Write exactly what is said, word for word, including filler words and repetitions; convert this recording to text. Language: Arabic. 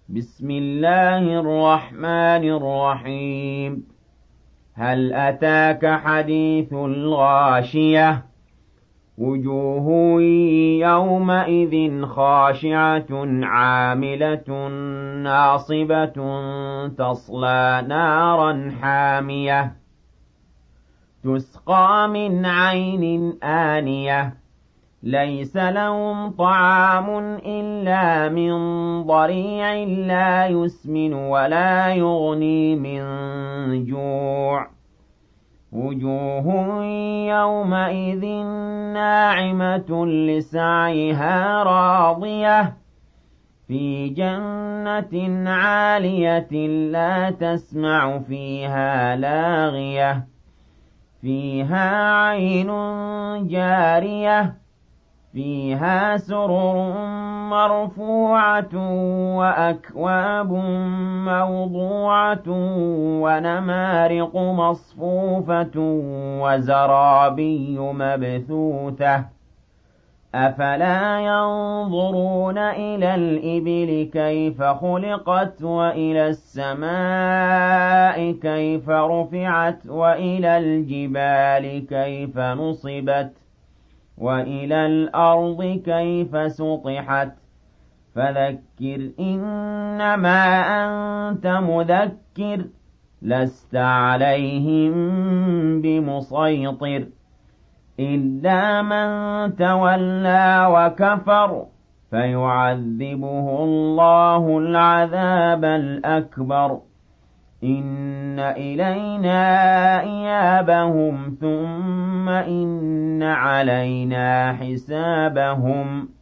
بسم الله الرحمن الرحيم هل أتاك حديث الغاشية وجوه يومئذ خاشعة عاملة ناصبة تصلى نارا حامية تسقى من عين آنية ليس لهم طعام إلا من ضريع لا يسمن ولا يغني من جوع وجوه يومئذ ناعمة لسعيها راضية في جنة عالية لا تسمع فيها لاغية فيها عين جارية فيها سرر مرفوعة وأكواب موضوعة ونمارق مصفوفة وزرابي مبثوثة أفلا ينظرون إلى الإبل كيف خلقت وإلى السماء كيف رفعت وإلى الجبال كيف نصبت وإلى الأرض كيف سطحت فذكر إنما أنت مذكر لست عليهم بمسيطر إلا من تولى وكفر فيعذبه الله العذاب الأكبر إن إلينا إيابهم ثم إن علينا حسابهم